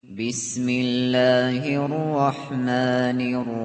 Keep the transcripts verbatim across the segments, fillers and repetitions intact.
بسم الله الرحمن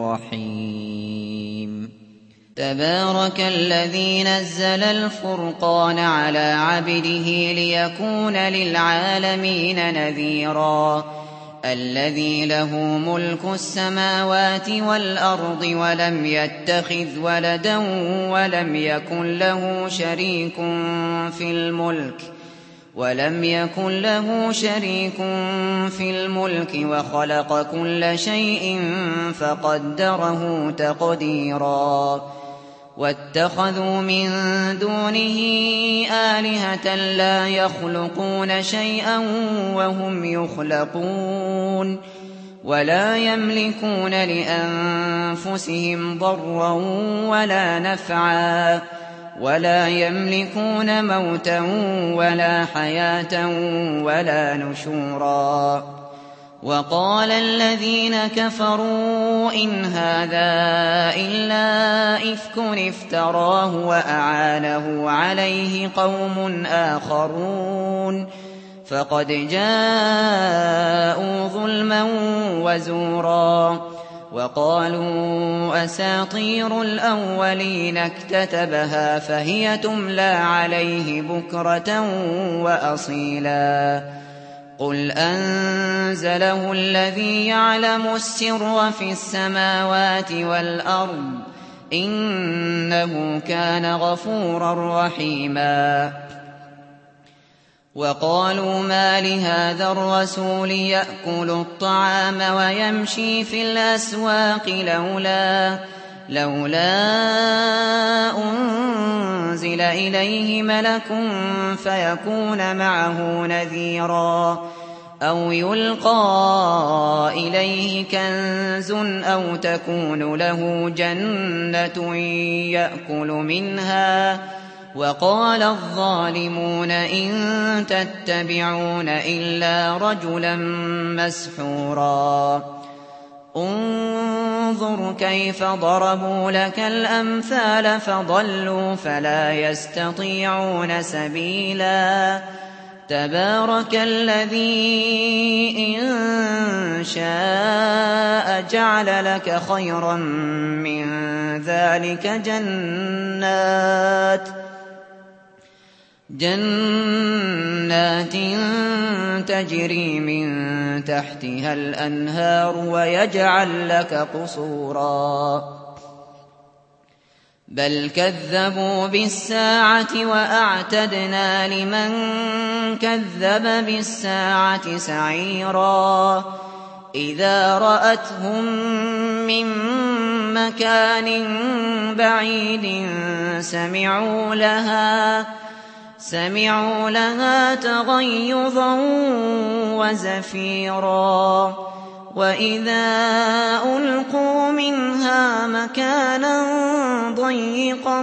الرحيم تبارك الذي نزل الفرقان على عبده ليكون للعالمين نذيرا الذي له ملك السماوات والأرض ولم يتخذ ولدا ولم يكن له شريك في الملك ولم يكن له شريك في الملك وخلق كل شيء فقدره تقديرا واتخذوا من دونه آلهة لا يخلقون شيئا وهم يخلقون ولا يملكون لأنفسهم ضرا ولا نفعا ولا يملكون موتا ولا حياة ولا نشورا وقال الذين كفروا إن هذا إلا إفك افتراه وأعانه عليه قوم آخرون فقد جاءوا ظلما وزورا وقالوا أساطير الأولين اكتتبها فهي تملى عليه بكرة وأصيلا قل أنزله الذي يعلم السر في السماوات والأرض إنه كان غفورا رحيما وقالوا ما لهذا الرسول يأكل الطعام ويمشي في الأسواق لولا لولا أنزل إليه ملك فيكون معه نذيرا أو يلقى إليه كنز أو تكون له جنة يأكل منها وقال الظالمون إن تتبعون إلا رجلا مسحورا انظر كيف ضربوا لك الأمثال فضلوا فلا يستطيعون سبيلا تبارك الذي إن شاء جعل لك خيرا من ذلك جنات جنات تجري من تحتها الأنهار ويجعل لك قصورا بل كذبوا بالساعة وأعتدنا لمن كذب بالساعة سعيرا إذا رأتهم من مكان بعيد سمعوا لها سمعوا لها تغيظا وزفيرا وإذا ألقوا منها مكانا ضيقا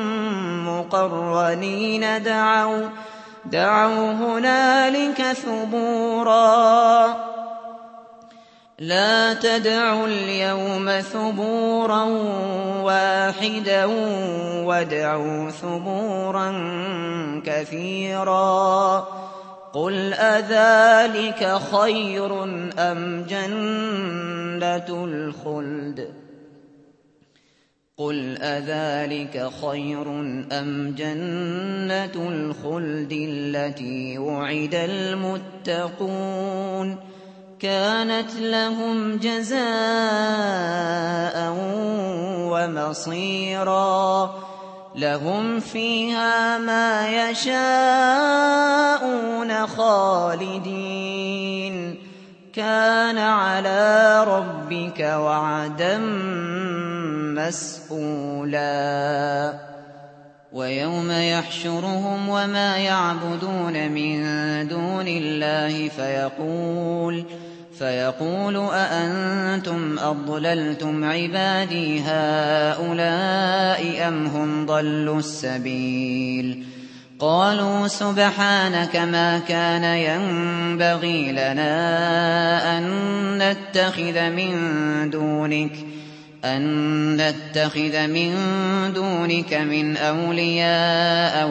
مقرنين دعوا دعوا هنالك ثبورا لا تدعوا اليوم ثبورا واحدا وادعوا ثبورا كثيرا قل أذلك خير أم جنة الخلد قل أذلك خير أم جنة الخلد التي وعد المتقون كانت لهم جزاء ومصيرا لهم فيها ما يشاءون خالدين كان على ربك وعدا مسئولا ويوم يحشرهم وما يعبدون من دون الله فيقول فيقول أأنتم أضللتم عبادي هؤلاء أم هم ضلوا السبيل قالوا سبحانك ما كان ينبغي لنا أن نتخذ من دونك أن نتخذ من دونك من أولياء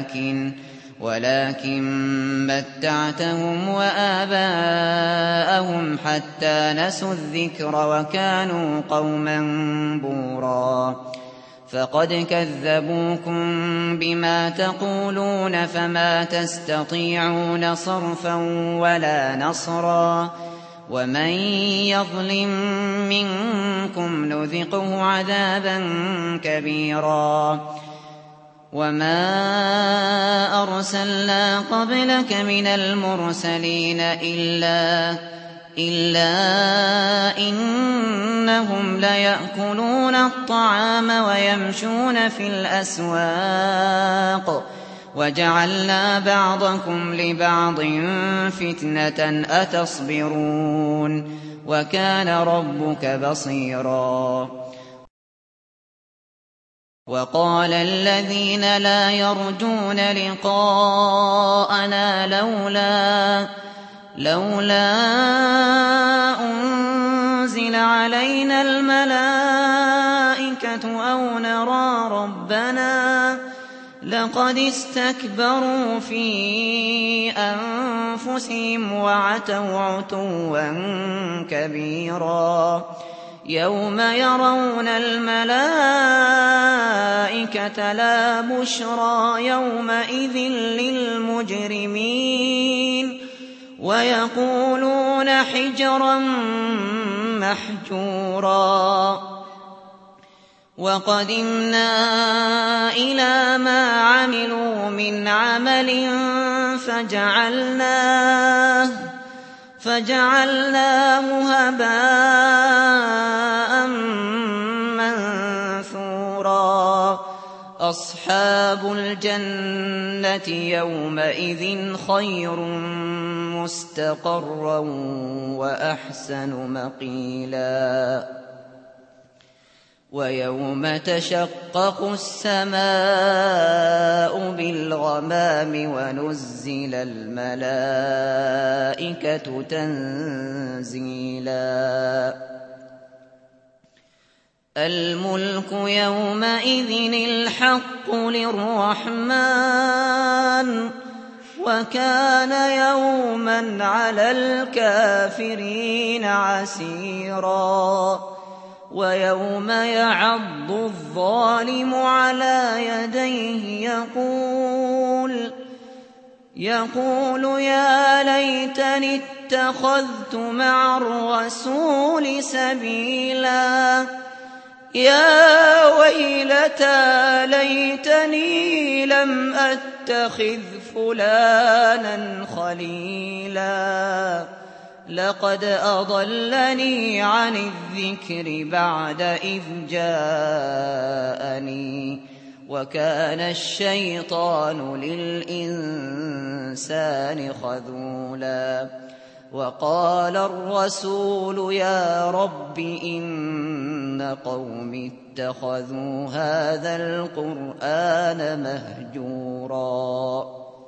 ولكن ولكن متعتهم وآباءهم حتى نسوا الذكر وكانوا قوما بورا فقد كذبوكم بما تقولون فما تستطيعون صرفا ولا نصرا ومن يظلم منكم نذقه عذابا كبيرا وما أرسلنا قبلك من المرسلين إلا إلا إنهم ليأكلون الطعام ويمشون في الأسواق وجعلنا بعضكم لبعض فتنة أتصبرون وكان ربك بصيرا وقال الذين لا يرجون لقاءنا لولا لولا أنزل علينا الملائكة أو نرى ربنا لقد استكبروا في أنفسهم وعتوا عتوا كبيرا يوم يرون الملائكة لا بشرى يومئذ للمجرمين ويقولون حجرا محجورا وقدمنا إلى ما عملوا من عمل فجعلناه فجعلناه هباء منثورا أصحاب الجنة يومئذ خير مستقرا وأحسن مقيلا ويوم تشقق السماء بالغمام ونزل الملائكة تنزيلا الملك يومئذ الحق للرحمن وكان يوما على الكافرين عسيرا ويوم يعض الظالم على يديه يقول يقول يا ليتني اتخذت مع الرسول سبيلا يا ويلتى ليتني لم أتخذ فلانا خليلا لقد أضلني عن الذكر بعد إذ جاءني وكان الشيطان للإنسان خذولا وقال الرسول يا رب إن قومي اتخذوا هذا القرآن مهجورا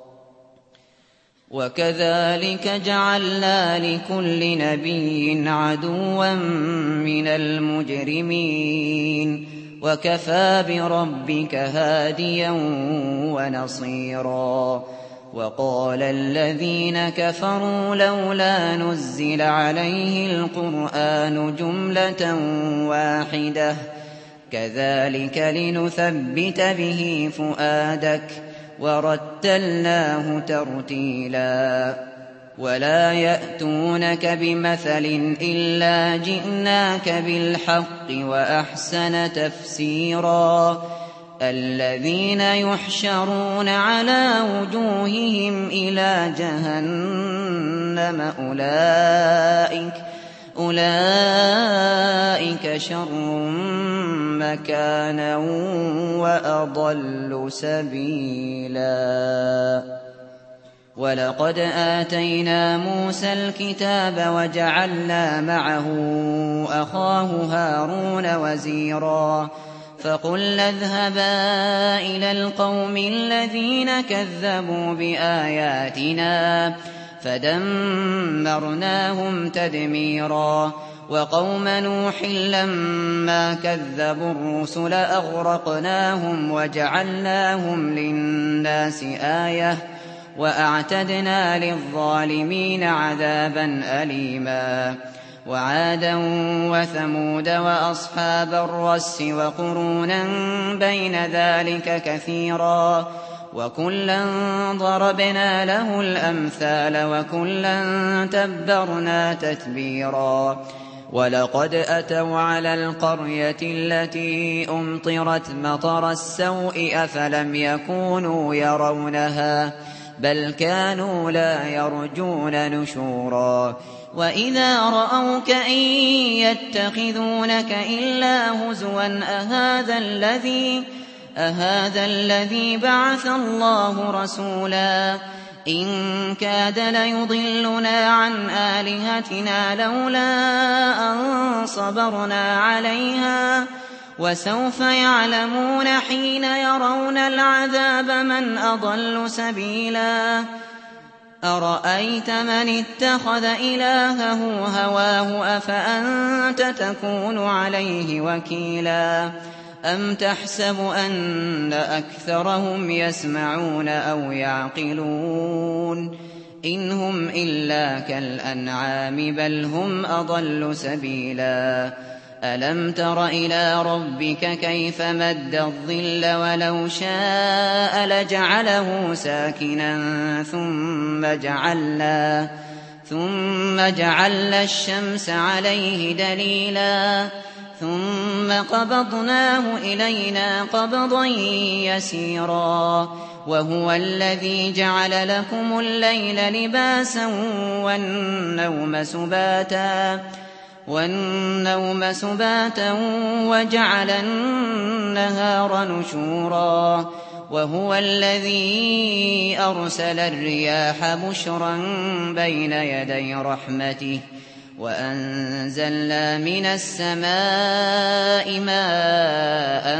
وكذلك جعلنا لكل نبي عدوا من المجرمين وكفى بربك هاديا ونصيرا وقال الذين كفروا لولا نزل عليه القرآن جملة واحدة كذلك لنثبت به فؤادك ورتلناه ترتيلا ولا يأتونك بمثل إلا جئناك بالحق وأحسن تفسيرا الذين يحشرون على وجوههم إلى جهنم أولئك أولئك شر مكانا وأضل سبيلا ولقد آتينا موسى الكتاب وجعلنا معه أخاه هارون وزيرا فقلنا اذهبا إلى القوم الذين كذبوا بآياتنا فدمرناهم تدميرا وقوم نوح لما كذبوا الرسل أغرقناهم وجعلناهم للناس آية وأعتدنا للظالمين عذابا أليما وعادا وثمود وأصحاب الرس وقرونا بين ذلك كثيرا وكلا ضربنا له الأمثال وكلا تبرنا تتبيرا ولقد أتوا على القرية التي أمطرت مطر السوء أفلم يكونوا يرونها بل كانوا لا يرجون نشورا وإذا رأوك إن يتخذونك إلا هزوا أهذا الذي أهذا الذي بعث الله رسولا إن كاد ليضلنا عن آلهتنا لولا أن صبرنا عليها وسوف يعلمون حين يرون العذاب من أضل سبيلا أرأيت من اتخذ إلهه هواه أفأنت تكون عليه وكيلا أم تحسب أن أكثرهم يسمعون أو يعقلون إن هم إلا كالأنعام بل هم أضل سبيلا ألم تر إلى ربك كيف مد الظل ولو شاء لجعله ساكنا ثم جعلنا ثم جعلنا الشمس عليه دليلا ثم قبضناه إلينا قبضا يسيرا وهو الذي جعل لكم الليل لباسا والنوم سباتا والنوم سباتا وجعل النهار نشورا وهو الذي أرسل الرياح بشرا بين يدي رحمته وأنزلنا من السماء ماء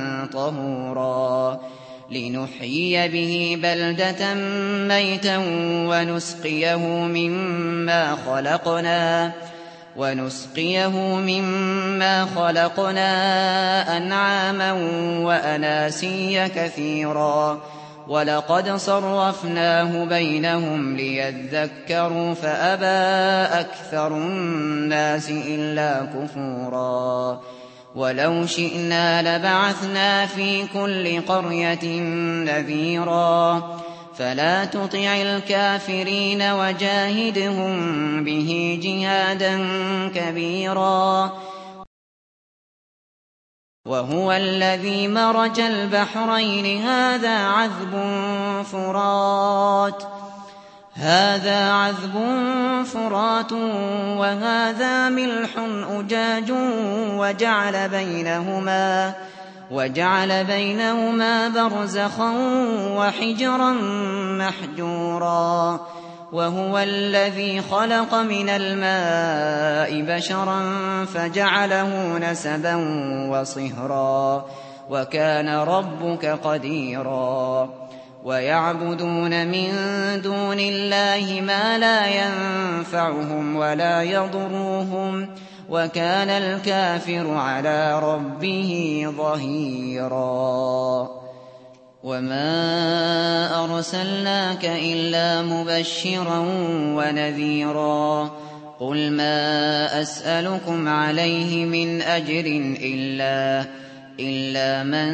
طهورا لنحيي به بلدة ميتا ونسقيه مما خلقنا ونسقيه مما خلقنا أنعاما وأناسيا كثيرا ولقد صرفناه بينهم ليذكروا فأبى أكثر الناس إلا كفورا ولو شئنا لبعثنا في كل قرية نذيرا فلا تطع الكافرين وجاهدهم به جهادا كبيرا وهو الذي مرج البحرين هذا عذب فرات هذا عذب فرات وهذا ملح أجاج وجعل بينهما وجعل بينهما برزخا وحجرا محجورا وهو الذي خلق من الماء بشرا فجعله نسبا وصهرا وكان ربك قديرا ويعبدون من دون الله ما لا ينفعهم ولا يضرهم وكان الكافر على ربه ظهيرا وما أرسلناك إلا مبشرا ونذيرا قل ما أسألكم عليه من أجر إلا إلا من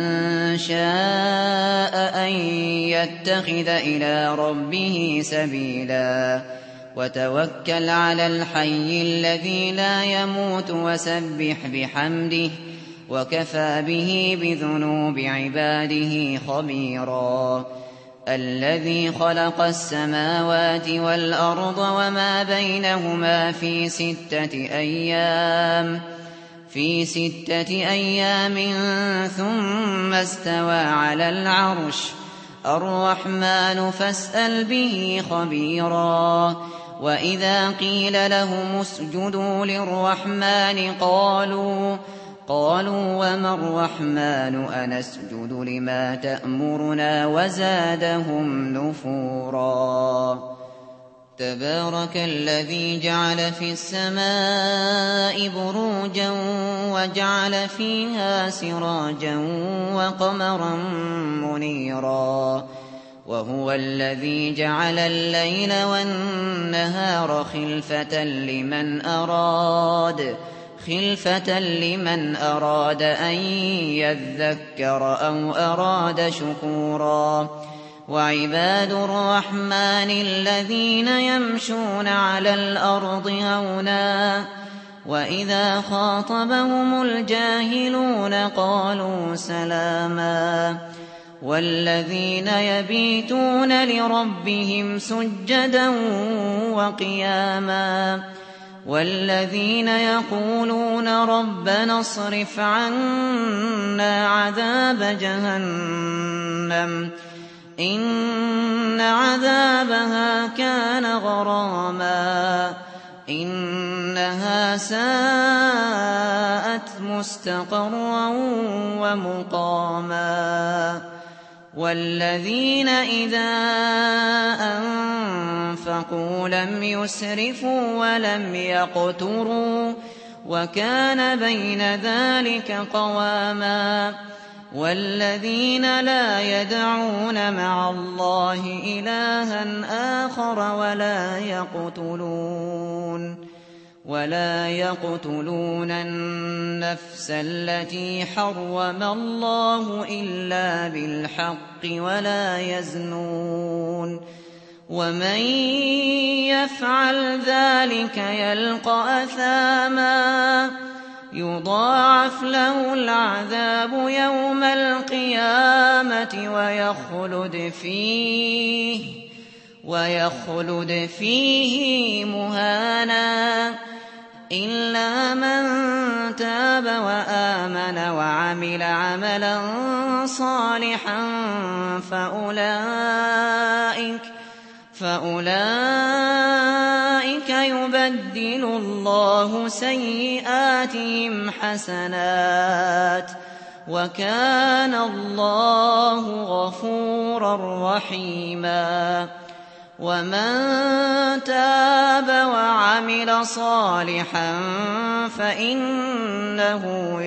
شاء أن يتخذ إلى ربه سبيلا وتوكل على الحي الذي لا يموت وسبح بحمده وكفى به بذنوب عباده خبيرا الذي خلق السماوات والأرض وما بينهما في ستة أيام في ستة أيام ثم استوى على العرش الرحمن فاسأل به خبيرا وإذا قيل لهم اسجدوا للرحمن قالوا قالوا وما الرحمن أنسجد لما تأمرنا وزادهم نفورا تبارك الذي جعل في السماء بروجا وجعل فيها سراجا وقمرا منيرا وهو الذي جعل الليل والنهار خلفة لمن أراد خلفة لمن أراد أن يذكر أو أراد شكورا وعباد الرحمن الذين يمشون على الأرض هونا وإذا خاطبهم الجاهلون قالوا سلاما والذين يبيتون لربهم سجدا وقياما والذين يقولون ربنا اصرف عنا عذاب جهنم إن عذابها كان غراما إنها ساءت مستقرا ومقاما والذين إذا أنفقوا لم يسرفوا ولم يقتروا وكان بين ذلك قواما والذين لا يدعون مع الله إلها آخر ولا يقتلون ولا يقتلون النفس التي حرم الله إلا بالحق ولا يزنون ومن يفعل ذلك يلقى أثاما يضاعف له العذاب يوم القيامة ويخلد فيه ويخلد فيه مهانا إلا من تاب وآمن وعمل عملا صالحا فأولئك فأولئك يبدل الله سيئاتهم حسنات وكان الله غفورا رحيما ومن تاب وعمل صالحا فإنه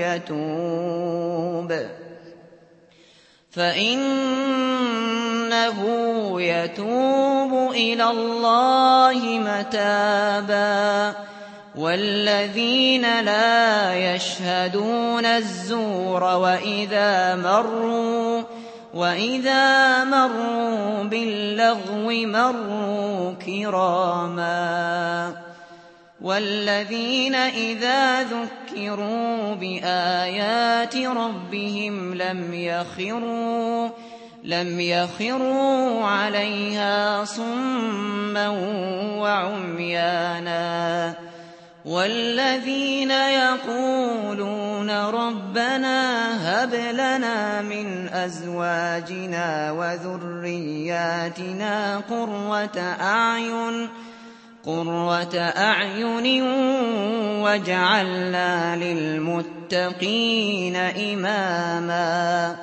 يتوب فإنه يتوب إلى الله متابا والذين لا يشهدون الزور وإذا مروا وإذا مروا باللغو مروا كراما والذين إذا ذكروا بآيات ربهم لم يخروا لم يخروا عليها صما وعميانا والذين يقولون ربنا هب لنا من أزواجنا وذرياتنا قرة أعين قرة أعين واجعلنا للمتقين إماما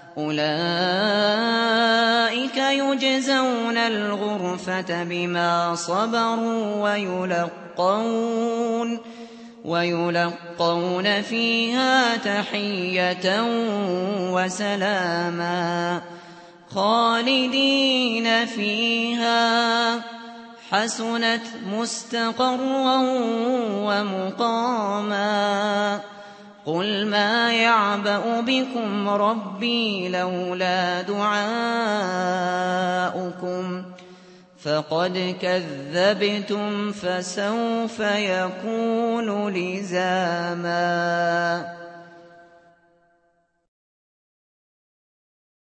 أولئك يجزون الغرفة بما صبروا ويلقون ويلقون فيها تحية وسلاما خالدين فيها حسنت مستقرا ومقاما قل ما يعبأ بكم ربي لولا دعاؤكم فقد كذبتم فسوف يكون لزاما